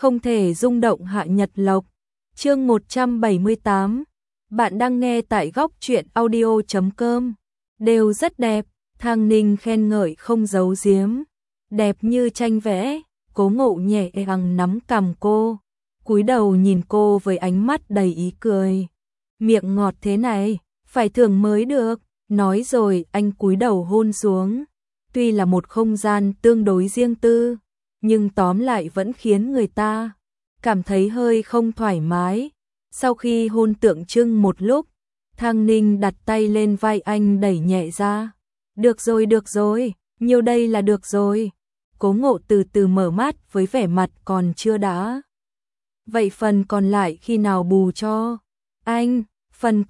không thể rung động Hạ Nhật Lộc. Chương 178. Bạn đang nghe tại góc truyện audio.com. Đều rất đẹp, Thang Ninh khen ngợi không giấu giếm. Đẹp như tranh vẽ. Cố Ngộ nhẹ nhàng nắm cằm cô, cúi đầu nhìn cô với ánh mắt đầy ý cười. Miệng ngọt thế này, phải thưởng mới được. Nói rồi anh cúi đầu hôn xuống. Tuy là một không gian tương đối riêng tư, nhưng tóm lại vẫn khiến người ta cảm thấy hơi không thoải mái. Sau khi hôn tượng trưng một lúc, Thang Ninh đặt tay lên vai anh đẩy nhẹ ra. Được rồi, nhiêu đây là được rồi. Cố Ngộ từ từ mở mắt với vẻ mặt còn chưa đã. Vậy phần còn lại khi nào bù cho? Anh, phần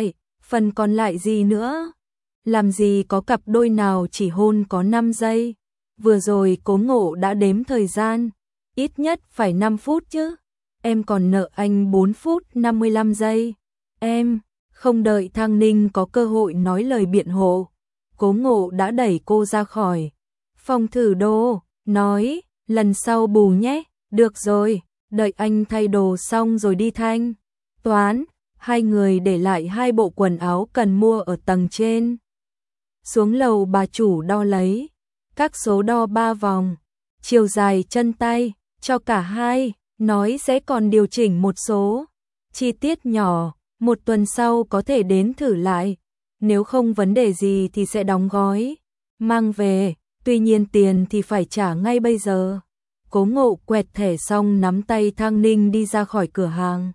còn lại gì nữa? Làm gì có cặp đôi nào chỉ hôn có 5 giây. Vừa rồi Cố Ngộ đã đếm thời gian, ít nhất phải 5 phút chứ. Em còn nợ anh 4 phút 55 giây. Em, không đợi Thang Ninh có cơ hội nói lời biện hộ, Cố Ngộ đã đẩy cô ra khỏi phòng thử đồ, nói, lần sau bù nhé. Được rồi, đợi anh thay đồ xong rồi đi thanh toán. Hai người để lại 2 bộ quần áo cần mua ở tầng trên. Xuống lầu bà chủ đo lấy các số đo 3 vòng, chiều dài chân tay cho cả hai, nói sẽ còn điều chỉnh một số chi tiết nhỏ, 1 tuần sau có thể đến thử lại, nếu không vấn đề gì thì sẽ đóng gói mang về, tuy nhiên tiền thì phải trả ngay bây giờ. Cố Ngộ quẹt thẻ xong nắm tay Thang Ninh đi ra khỏi cửa hàng.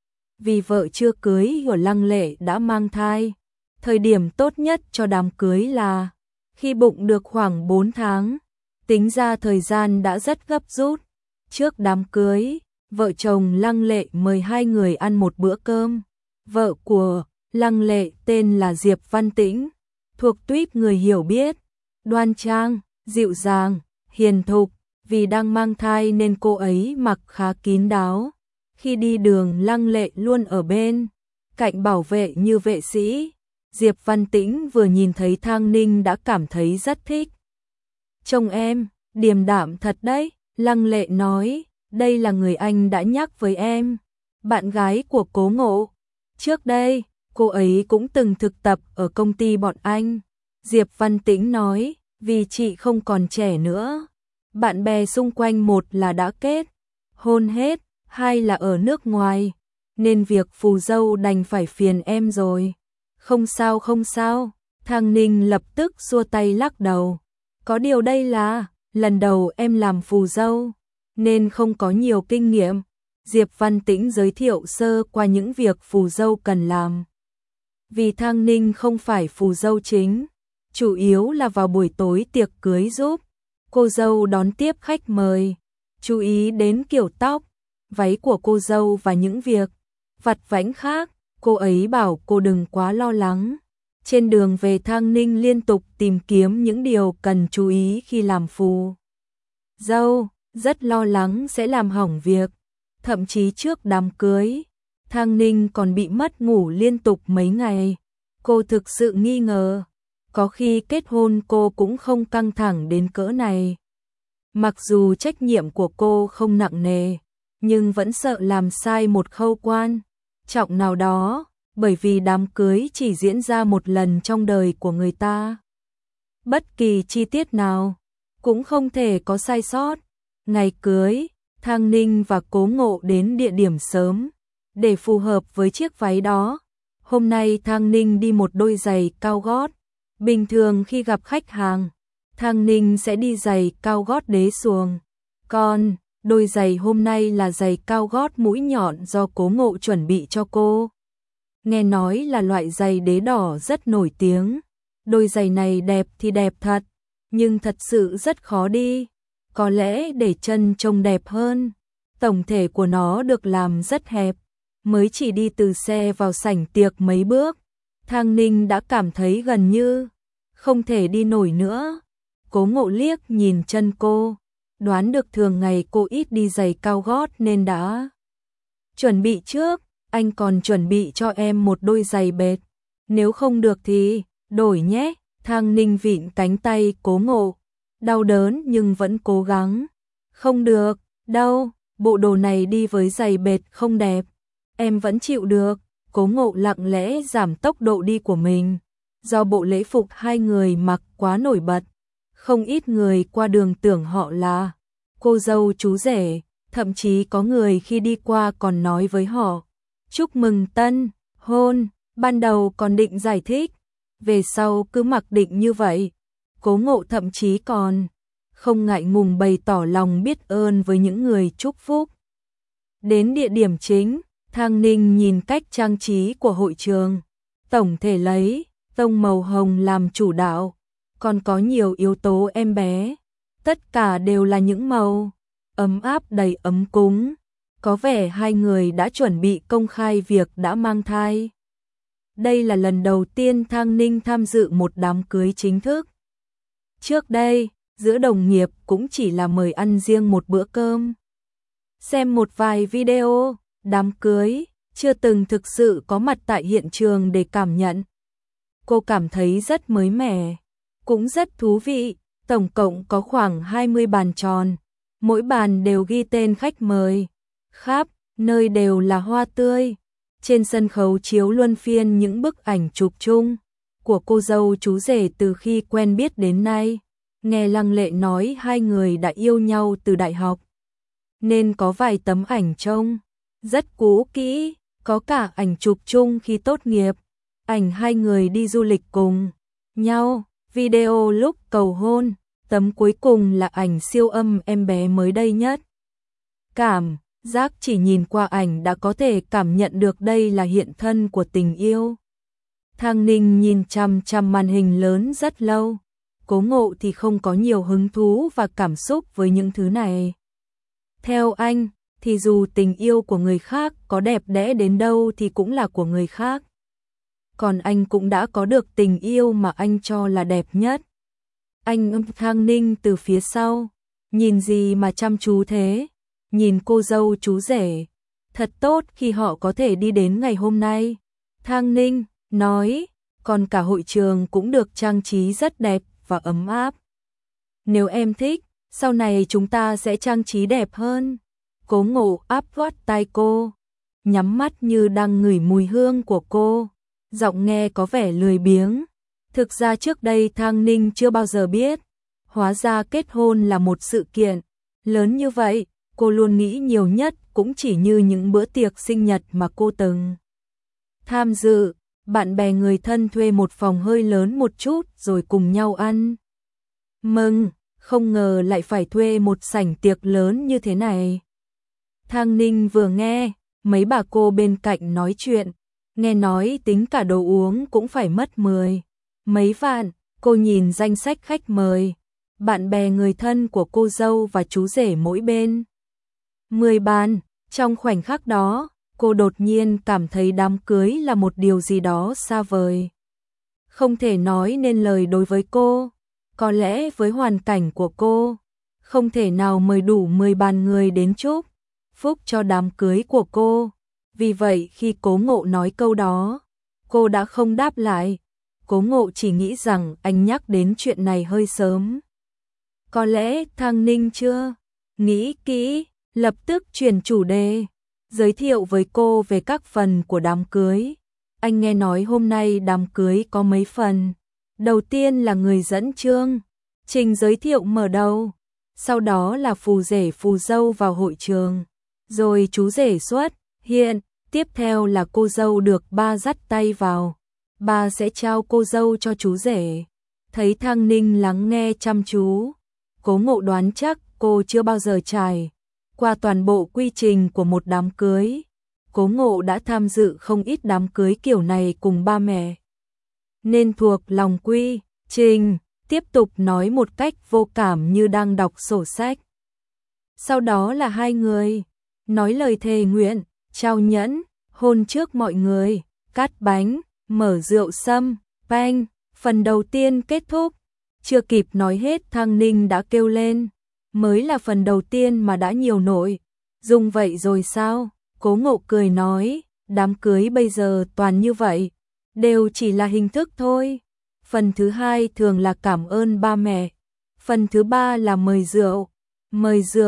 Vì vợ chưa cưới của Lăng Lệ đã mang thai, thời điểm tốt nhất cho đám cưới là khi bụng được khoảng 4 tháng. Tính ra thời gian đã rất gấp rút. Trước đám cưới, vợ chồng Lăng Lệ mời 2 người ăn một bữa cơm. Vợ của Lăng Lệ tên là Diệp Văn Tĩnh, thuộc tuýp người hiểu biết, đoan trang, dịu dàng, hiền thục. Vì đang mang thai nên cô ấy mặc khá kín đáo. Khi đi đường Lăng Lệ luôn ở bên cạnh bảo vệ như vệ sĩ. Diệp Văn Tĩnh vừa nhìn thấy Thang Ninh đã cảm thấy rất thích. Chồng em, điềm đạm thật đấy, Lăng Lệ nói, đây là người anh đã nhắc với em, bạn gái của Cố Ngộ. Trước đây, cô ấy cũng từng thực tập ở công ty bọn anh. Diệp Văn Tĩnh nói, vì chị không còn trẻ nữa. Bạn bè xung quanh một là đã kết hôn hết, 2 là ở nước ngoài, nên việc phù dâu đành phải phiền em rồi. Không sao, Thang Ninh lập tức xua tay lắc đầu. Có điều đây là lần đầu em làm phù dâu, nên không có nhiều kinh nghiệm. Diệp Văn Tĩnh giới thiệu sơ qua những việc phù dâu cần làm. Vì Thang Ninh không phải phù dâu chính, chủ yếu là vào buổi tối tiệc cưới giúp cô dâu đón tiếp khách mời, chú ý đến kiểu tóc, váy của cô dâu và những việc vặt vãnh khác. Cô ấy bảo cô đừng quá lo lắng. Trên đường về Thang Ninh liên tục tìm kiếm những điều cần chú ý khi làm phù dâu, rất lo lắng sẽ làm hỏng việc. Thậm chí trước đám cưới, Thang Ninh còn bị mất ngủ liên tục mấy ngày. Cô thực sự nghi ngờ, có khi kết hôn cô cũng không căng thẳng đến cỡ này. Mặc dù trách nhiệm của cô không nặng nề, nhưng vẫn sợ làm sai một khâu quan trọng nào đó, bởi vì đám cưới chỉ diễn ra một lần trong đời của người ta. Bất kỳ chi tiết nào cũng không thể có sai sót. Ngày cưới, Thang Ninh và Cố Ngộ đến địa điểm sớm để phù hợp với chiếc váy đó. Hôm nay Thang Ninh đi một đôi giày cao gót. Bình thường khi gặp khách hàng, Thang Ninh sẽ đi giày cao gót đế xuồng. Còn đôi giày hôm nay là giày cao gót mũi nhọn do Cố Ngộ chuẩn bị cho cô. Nghe nói là loại giày đế đỏ rất nổi tiếng. Đôi giày này đẹp thì đẹp thật, nhưng thật sự rất khó đi. Có lẽ để chân trông đẹp hơn. Tổng thể của nó được làm rất hẹp. Mới chỉ đi từ xe vào sảnh tiệc mấy bước, Thang Ninh đã cảm thấy gần như không thể đi nổi nữa. Cố Ngộ liếc nhìn chân cô, đoán được thường ngày cô ít đi giày cao gót nên đã chuẩn bị trước. Anh còn chuẩn bị cho em một đôi giày bệt, nếu không được thì đổi nhé. Thang Ninh vịn cánh tay Cố Ngộ, đau đớn nhưng vẫn cố gắng. Không được, đâu, bộ đồ này đi với giày bệt không đẹp, em vẫn chịu được. Cố Ngộ lặng lẽ giảm tốc độ đi của mình, do bộ lễ phục hai người mặc quá nổi bật, không ít người qua đường tưởng họ là cô dâu chú rể, thậm chí có người khi đi qua còn nói với họ, chúc mừng tân hôn, ban đầu còn định giải thích, về sau cứ mặc định như vậy. Cố Ngộ thậm chí còn không ngại ngùng bày tỏ lòng biết ơn với những người chúc phúc. Đến địa điểm chính, Thang Ninh nhìn cách trang trí của hội trường, tổng thể lấy tông màu hồng làm chủ đạo, còn có nhiều yếu tố em bé, tất cả đều là những màu ấm áp đầy ấm cúng, có vẻ hai người đã chuẩn bị công khai việc đã mang thai. Đây là lần đầu tiên Thang Ninh tham dự một đám cưới chính thức. Trước đây, giữa đồng nghiệp cũng chỉ là mời ăn riêng một bữa cơm. Xem một vài video đám cưới, chưa từng thực sự có mặt tại hiện trường để cảm nhận. Cô cảm thấy rất mới mẻ, cũng rất thú vị. Tổng cộng có khoảng 20 bàn tròn, mỗi bàn đều ghi tên khách mời, khắp nơi đều là hoa tươi. Trên sân khấu chiếu luân phiên những bức ảnh chụp chung của cô dâu chú rể từ khi quen biết đến nay. Nghe Lăng Lệ nói hai người đã yêu nhau từ đại học, nên có vài tấm ảnh trông rất cũ kỹ, có cả ảnh chụp chung khi tốt nghiệp, ảnh hai người đi du lịch cùng nhau, video lúc cầu hôn, tấm cuối cùng là ảnh siêu âm em bé mới đây nhất. Cảm giác chỉ nhìn qua ảnh đã có thể cảm nhận được đây là hiện thân của tình yêu. Thang Ninh nhìn chằm chằm màn hình lớn rất lâu, Cố Ngộ thì không có nhiều hứng thú và cảm xúc với những thứ này. Theo anh, thì dù tình yêu của người khác có đẹp đẽ đến đâu thì cũng là của người khác. Còn anh cũng đã có được tình yêu mà anh cho là đẹp nhất. Anh Thang Ninh từ phía sau, nhìn gì mà chăm chú thế, nhìn cô dâu chú rể. Thật tốt khi họ có thể đi đến ngày hôm nay. Thang Ninh nói, còn cả hội trường cũng được trang trí rất đẹp và ấm áp. Nếu em thích, sau này chúng ta sẽ trang trí đẹp hơn. Cố Ngộ áp gót tai cô, nhắm mắt như đang ngửi mùi hương của cô, giọng nghe có vẻ lười biếng. Thực ra trước đây Thang Ninh chưa bao giờ biết, hóa ra kết hôn là một sự kiện lớn như vậy. Cô luôn nghĩ nhiều nhất cũng chỉ như những bữa tiệc sinh nhật mà cô từng tham dự, bạn bè người thân thuê một phòng hơi lớn một chút rồi cùng nhau ăn mừng, không ngờ lại phải thuê một sảnh tiệc lớn như thế này. Thang Ninh vừa nghe mấy bà cô bên cạnh nói chuyện, nghe nói tính cả đồ uống cũng phải mất mấy vạn. Cô nhìn danh sách khách mời, bạn bè người thân của cô dâu và chú rể mỗi bên 10 bàn. Trong khoảnh khắc đó, cô đột nhiên cảm thấy đám cưới là một điều gì đó xa vời, không thể nói nên lời đối với cô. Có lẽ với hoàn cảnh của cô, không thể nào mời đủ 10 bàn người đến chúc phúc cho đám cưới của cô. Vì vậy khi Cố Ngộ nói câu đó, cô đã không đáp lại. Cố Ngộ chỉ nghĩ rằng anh nhắc đến chuyện này hơi sớm. Có lẽ Thang Ninh chưa nghĩ kỹ, lập tức chuyển chủ đề, giới thiệu với cô về các phần của đám cưới. Anh nghe nói hôm nay đám cưới có mấy phần. Đầu tiên là người dẫn chương trình giới thiệu mở đầu, sau đó là phù rể phù dâu vào hội trường, rồi chú rể xuất hiện, tiếp theo là cô dâu được ba dắt tay vào, ba sẽ trao cô dâu cho chú rể. Thấy Thang Ninh lắng nghe chăm chú, Cố Ngộ đoán chắc cô chưa bao giờ trải qua toàn bộ quy trình của một đám cưới. Cố Ngộ đã tham dự không ít đám cưới kiểu này cùng ba mẹ, nên thuộc lòng quy trình. Tiếp tục nói một cách vô cảm như đang đọc sổ sách. Sau đó là hai người nói lời thề nguyện, trao nhẫn, hôn trước mọi người, cắt bánh, mở rượu sâm, banh. Phần đầu tiên kết thúc, chưa kịp nói hết Thang Ninh đã kêu lên, mới là phần đầu tiên mà đã nhiều nội dung vậy rồi sao? Cố Ngộ cười nói, đám cưới bây giờ toàn như vậy, đều chỉ là hình thức thôi. Phần thứ hai thường là cảm ơn ba mẹ, phần thứ ba là mời rượu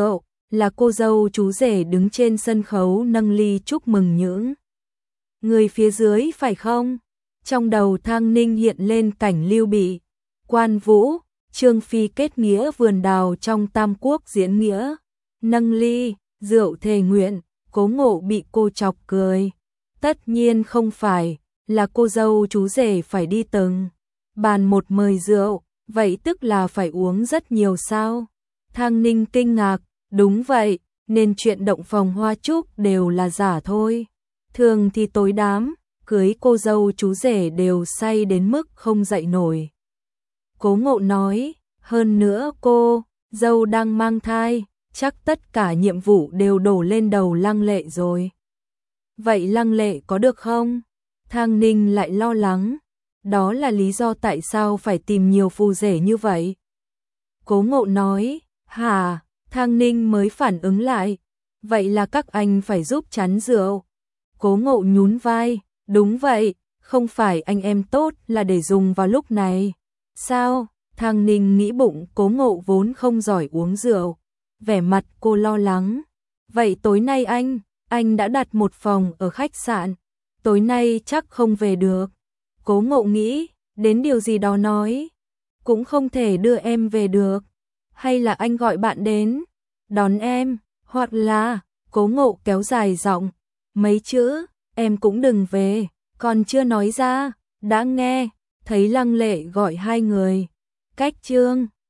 là cô dâu chú rể đứng trên sân khấu nâng ly chúc mừng những người phía dưới phải không? Trong đầu Thang Ninh hiện lên cảnh Lưu Bị, Quan Vũ, Trương Phi kết nghĩa vườn đào trong Tam Quốc diễn nghĩa, nâng ly, rượu thề nguyện, Cố Ngộ bị cô chọc cười. Tất nhiên không phải, là cô dâu chú rể phải đi từng bàn một mời rượu, vậy tức là phải uống rất nhiều sao? Thang Ninh kinh ngạc, đúng vậy, nên chuyện động phòng hoa chúc đều là giả thôi. Thường thì tối đám, cưới cô dâu chú rể đều say đến mức không dậy nổi. Cố Ngộ nói, hơn nữa cô dâu đang mang thai, chắc tất cả nhiệm vụ đều đổ lên đầu Lăng Lệ rồi. Vậy Lăng Lệ có được không? Thang Ninh lại lo lắng, đó là lý do tại sao phải tìm nhiều phù rể như vậy. Cố Ngộ nói, hả? Thang Ninh mới phản ứng lại, vậy là các anh phải giúp chắn rượu. Cố Ngộ nhún vai, đúng vậy, không phải anh em tốt là để dùng vào lúc này. Sao? Thang Ninh nghĩ bụng Cố Ngộ vốn không giỏi uống rượu. Vẻ mặt cô lo lắng. Vậy tối nay anh đã đặt một phòng ở khách sạn. Tối nay chắc không về được. Cố Ngộ nghĩ, đến điều gì đó nói. Cũng không thể đưa em về được. Hay là anh gọi bạn đến, đón em, hoặc là, Cố Ngộ kéo dài giọng. Mấy chữ, em cũng đừng về, còn chưa nói ra, đã nghe, thấy Lăng Lệ gọi hai người. Cách Trương